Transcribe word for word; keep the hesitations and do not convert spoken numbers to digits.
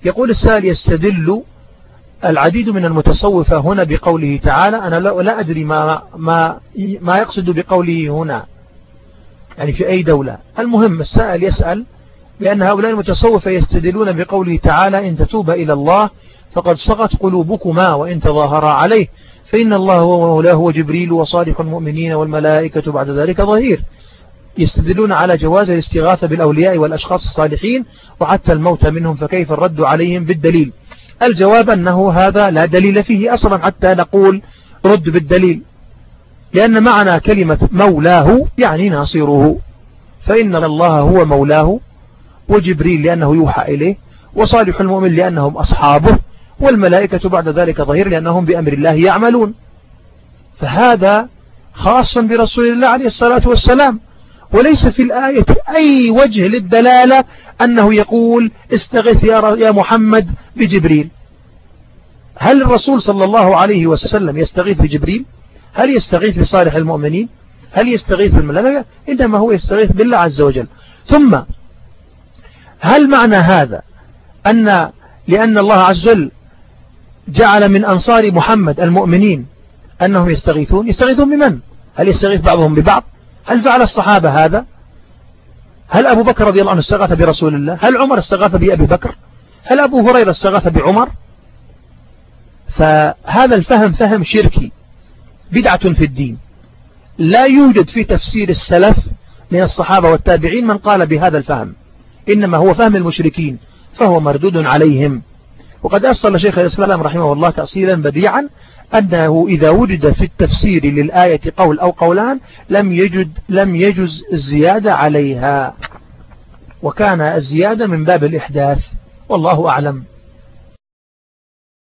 يقول السائل: يستدل العديد من المتصوفة هنا بقوله تعالى. أنا لا أدري ما, ما, ما يقصد بقوله هنا، يعني في أي دولة. المهم السائل يسأل بأن هؤلاء المتصوفة يستدلون بقوله تعالى: إن تتوب إلى الله فقد صغت قلوبكما وإن تظاهرا عليه فإن الله هو مولاه وجبريل وصالح المؤمنين والملائكة بعد ذلك ظهير. يستدلون على جواز الاستغاثة بالأولياء والأشخاص الصالحين وحتى الموت منهم، فكيف الرد عليهم بالدليل؟ الجواب أنه هذا لا دليل فيه أصلا حتى نقول رد بالدليل، لأن معنى كلمة مولاه يعني ناصره، فإن الله هو مولاه، وجبريل لأنه يوحى إليه، وصالح المؤمن لأنهم أصحابه، والملائكة بعد ذلك ظهير لأنهم بأمر الله يعملون. فهذا خاص برسول الله عليه الصلاة والسلام، وليس في الآية أي وجه للدلالة أنه يقول استغث يا محمد بجبريل. هل الرسول صلى الله عليه وسلم يستغيث بجبريل؟ هل يستغيث بصالح المؤمنين؟ هل يستغيث بالملائكة؟ إنما هو يستغيث بالله عز وجل. ثم هل معنى هذا أن لأن الله عز وجل جعل من أنصار محمد المؤمنين أنهم يستغيثون؟ يستغيثون بمن؟ هل يستغيث بعضهم ببعض؟ هل فعل الصحابة هذا؟ هل أبو بكر رضي الله عنه استغاث برسول الله؟ هل عمر استغاث بأبي بكر؟ هل أبو هريرة استغاث بعمر؟ فهذا الفهم فهم شركي، بدعة في الدين. لا يوجد في تفسير السلف من الصحابة والتابعين من قال بهذا الفهم، إنما هو فهم المشركين، فهو مردود عليهم. وقد أصل شيخ الإسلام رحمه الله تأصيلا بديعا أنه إذا وجد في التفسير للآية قول أو قولان لم يجد لم يجز الزيادة عليها، وكان الزيادة من باب الإحداث، والله أعلم.